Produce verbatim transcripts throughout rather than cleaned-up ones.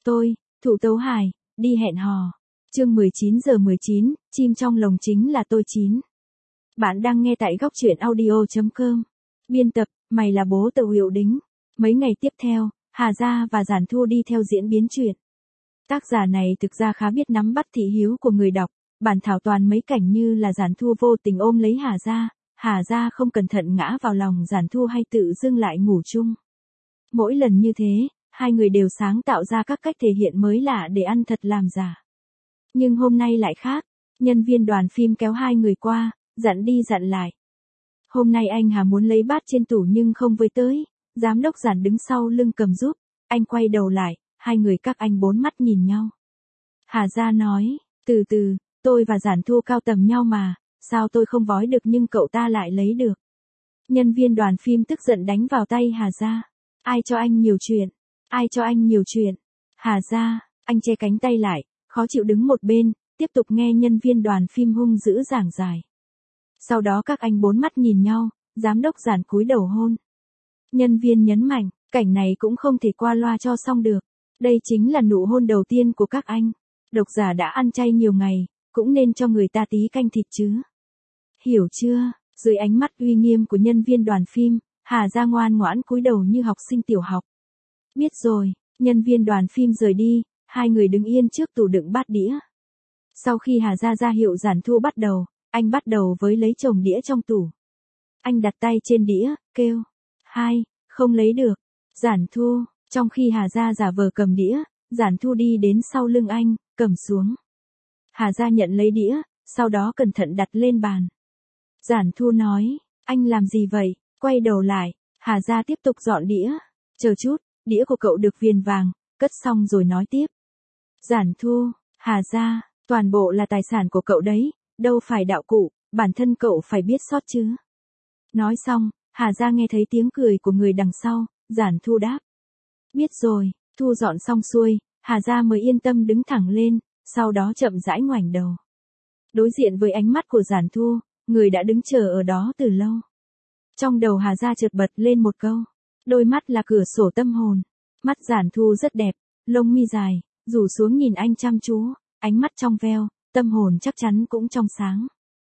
tôi, Thụ Tấu Hài, đi hẹn hò. Chương mười chín giờ mười chín, chim trong lồng chính là tôi chín. Bạn đang nghe tại góc truyện audio chấm com. Biên tập, mày là bố Tàu Hiệu Đính. Mấy ngày tiếp theo, Hà Gia và Giản Thu đi theo diễn biến truyện. Tác giả này thực ra khá biết nắm bắt thị hiếu của người đọc, bản thảo toàn mấy cảnh như là Giản Thu vô tình ôm lấy Hà Gia, Hà Gia không cẩn thận ngã vào lòng Giản Thu hay tự dưng lại ngủ chung. Mỗi lần như thế, hai người đều sáng tạo ra các cách thể hiện mới lạ để ăn thật làm giả. Nhưng hôm nay lại khác, nhân viên đoàn phim kéo hai người qua, dặn đi dặn lại. Hôm nay anh Hà muốn lấy bát trên tủ nhưng không với tới, giám đốc Giản đứng sau lưng cầm giúp, anh quay đầu lại, hai người các anh bốn mắt nhìn nhau. Hà Gia nói, từ từ, tôi và Giản Thu cao tầm nhau mà, sao tôi không vói được nhưng cậu ta lại lấy được. Nhân viên đoàn phim tức giận đánh vào tay Hà Gia, ai cho anh nhiều chuyện, ai cho anh nhiều chuyện. Hà Gia, anh che cánh tay lại, khó chịu đứng một bên, tiếp tục nghe nhân viên đoàn phim hung dữ giảng giải. Sau đó các anh bốn mắt nhìn nhau, giám đốc Giản cúi đầu hôn. Nhân viên nhấn mạnh, cảnh này cũng không thể qua loa cho xong được. Đây chính là nụ hôn đầu tiên của các anh. Độc giả đã ăn chay nhiều ngày, cũng nên cho người ta tí canh thịt chứ. Hiểu chưa? Dưới ánh mắt uy nghiêm của nhân viên đoàn phim, Hà Gia ngoan ngoãn cúi đầu như học sinh tiểu học. Biết rồi, nhân viên đoàn phim rời đi, hai người đứng yên trước tủ đựng bát đĩa. Sau khi Hà Gia ra hiệu Giản Thu bắt đầu, anh bắt đầu với lấy chồng đĩa trong tủ. Anh đặt tay trên đĩa, kêu, hai, không lấy được. Giản Thu, trong khi Hà Gia giả vờ cầm đĩa, Giản Thu đi đến sau lưng anh, cầm xuống. Hà Gia nhận lấy đĩa, sau đó cẩn thận đặt lên bàn. Giản Thu nói, anh làm gì vậy? Quay đầu lại, Hà Gia tiếp tục dọn đĩa. Chờ chút, đĩa của cậu được viền vàng, cất xong rồi nói tiếp. Giản Thu, Hà Gia, toàn bộ là tài sản của cậu đấy, đâu phải đạo cụ, bản thân cậu phải biết sót chứ. Nói xong, Hà Gia nghe thấy tiếng cười của người đằng sau, Giản Thu đáp. Biết rồi, thu dọn xong xuôi, Hà Gia mới yên tâm đứng thẳng lên, sau đó chậm rãi ngoảnh đầu. Đối diện với ánh mắt của Giản Thu, người đã đứng chờ ở đó từ lâu. Trong đầu Hà Gia chợt bật lên một câu, đôi mắt là cửa sổ tâm hồn. Mắt Giản Thu rất đẹp, lông mi dài, rủ xuống nhìn anh chăm chú, ánh mắt trong veo, tâm hồn chắc chắn cũng trong sáng.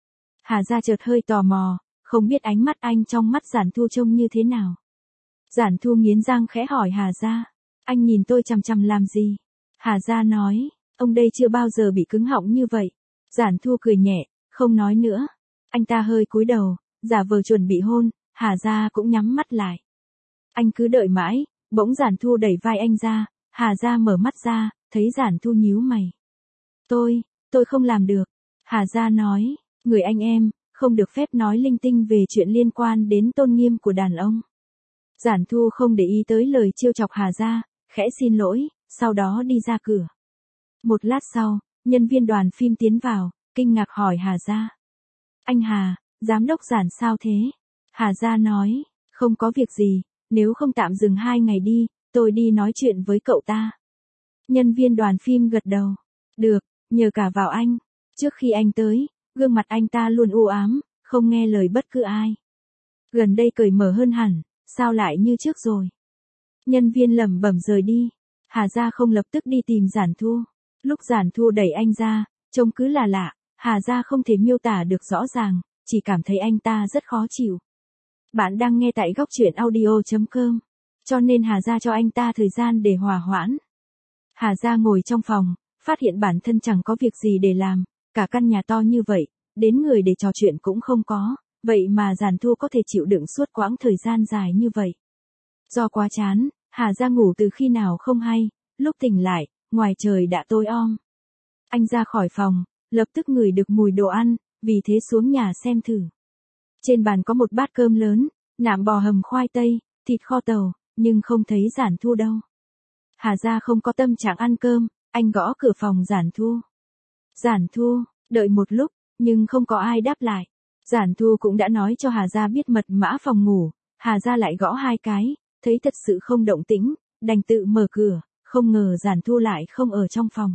Hà Gia chợt hơi tò mò, không biết ánh mắt anh trong mắt Giản Thu trông như thế nào. Giản Thu nghiến răng khẽ hỏi Hà Gia, anh nhìn tôi chằm chằm làm gì? Hà Gia nói, ông đây chưa bao giờ bị cứng họng như vậy. Giản Thu cười nhẹ, không nói nữa. Anh ta hơi cúi đầu, giả vờ chuẩn bị hôn, Hà Gia cũng nhắm mắt lại. Anh cứ đợi mãi, bỗng Giản Thu đẩy vai anh ra, Hà Gia mở mắt ra, thấy Giản Thu nhíu mày. Tôi, tôi không làm được. Hà Gia nói, người anh em, không được phép nói linh tinh về chuyện liên quan đến tôn nghiêm của đàn ông. Giản Thu không để ý tới lời trêu chọc Hà Gia, khẽ xin lỗi, sau đó đi ra cửa. Một lát sau, nhân viên đoàn phim tiến vào, kinh ngạc hỏi Hà Gia. Anh Hà, giám đốc Giản sao thế? Hà Gia nói, không có việc gì, nếu không tạm dừng hai ngày đi, tôi đi nói chuyện với cậu ta. Nhân viên đoàn phim gật đầu. Được, nhờ cả vào anh. Trước khi anh tới, gương mặt anh ta luôn u ám, không nghe lời bất cứ ai. Gần đây cởi mở hơn hẳn, sao lại như trước rồi? Nhân viên lẩm bẩm rời đi. Hà Gia không lập tức đi tìm Giản Thu. Lúc Giản Thu đẩy anh ra, trông cứ là lạ, Hà Gia không thể miêu tả được rõ ràng, chỉ cảm thấy anh ta rất khó chịu. Bạn đang nghe tại góc truyện audio chấm com, cho nên Hà Gia cho anh ta thời gian để hòa hoãn. Hà Gia ngồi trong phòng, phát hiện bản thân chẳng có việc gì để làm, cả căn nhà to như vậy, đến người để trò chuyện cũng không có, vậy mà Giản Thu có thể chịu đựng suốt quãng thời gian dài như vậy. Do quá chán, Hà Gia ngủ từ khi nào không hay, lúc tỉnh lại, ngoài trời đã tối om. Anh ra khỏi phòng, lập tức ngửi được mùi đồ ăn, vì thế xuống nhà xem thử. Trên bàn có một bát cơm lớn, nạm bò hầm khoai tây, thịt kho tàu, nhưng không thấy Giản Thu đâu. Hà Gia không có tâm trạng ăn cơm, anh gõ cửa phòng Giản Thu. Giản Thu, đợi một lúc, nhưng không có ai đáp lại. Giản Thu cũng đã nói cho Hà Gia biết mật mã phòng ngủ, Hà Gia lại gõ hai cái, thấy thật sự không động tĩnh, đành tự mở cửa, không ngờ Giản Thu lại không ở trong phòng.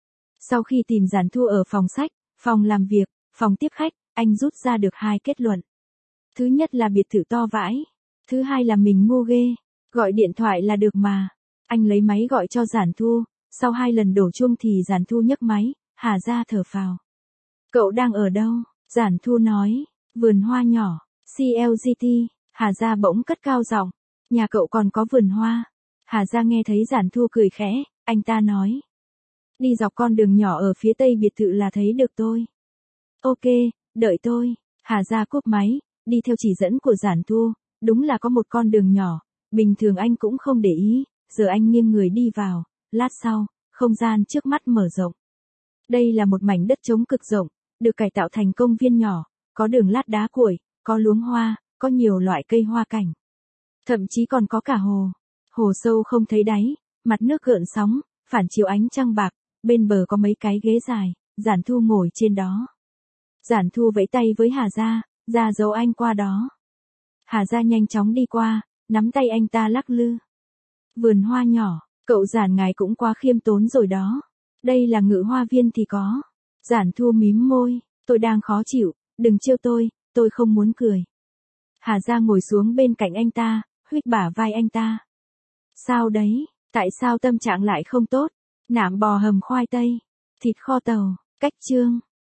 Sau khi tìm Giản Thu ở phòng sách, phòng làm việc, phòng tiếp khách, anh rút ra được hai kết luận. Thứ nhất là biệt thự to vãi, thứ hai là mình ngu ghê, gọi điện thoại là được mà. Anh lấy máy gọi cho Giản Thu, Sau hai lần đổ chuông thì Giản Thu nhấc máy, Hà Gia thở phào. Cậu đang ở đâu? Giản Thu nói, vườn hoa nhỏ, xê lờ giê tê, Hà Gia bỗng cất cao giọng, nhà cậu còn có vườn hoa. Hà Gia nghe thấy Giản Thu cười khẽ, anh ta nói. Đi dọc con đường nhỏ ở phía tây biệt thự là thấy được tôi. Ok, đợi tôi. Hà Gia cúp máy, đi theo chỉ dẫn của Giản Thu, đúng là có một con đường nhỏ, bình thường anh cũng không để ý, giờ anh nghiêng người đi vào, lát sau, không gian trước mắt mở rộng. Đây là một mảnh đất trống cực rộng, được cải tạo thành công viên nhỏ, có đường lát đá cuội, có luống hoa, có nhiều loại cây hoa cảnh. Thậm chí còn có cả hồ. Hồ sâu không thấy đáy, mặt nước gợn sóng, phản chiếu ánh trăng bạc, bên bờ có mấy cái ghế dài, Giản Thu ngồi trên đó. Giản Thu vẫy tay với Hà Gia, ra dấu anh qua đó. Hà Gia nhanh chóng đi qua, nắm tay anh ta lắc lư. Vườn hoa nhỏ, cậu Giản ngài cũng quá khiêm tốn rồi đó. Đây là Ngự Hoa Viên thì có. Giản Thu mím môi, tôi đang khó chịu, đừng trêu tôi, tôi không muốn cười. Hà Gia ngồi xuống bên cạnh anh ta, huých bả vai anh ta. Sao đấy, tại sao tâm trạng lại không tốt? Nạm bò hầm khoai tây, thịt kho tàu, cách chương.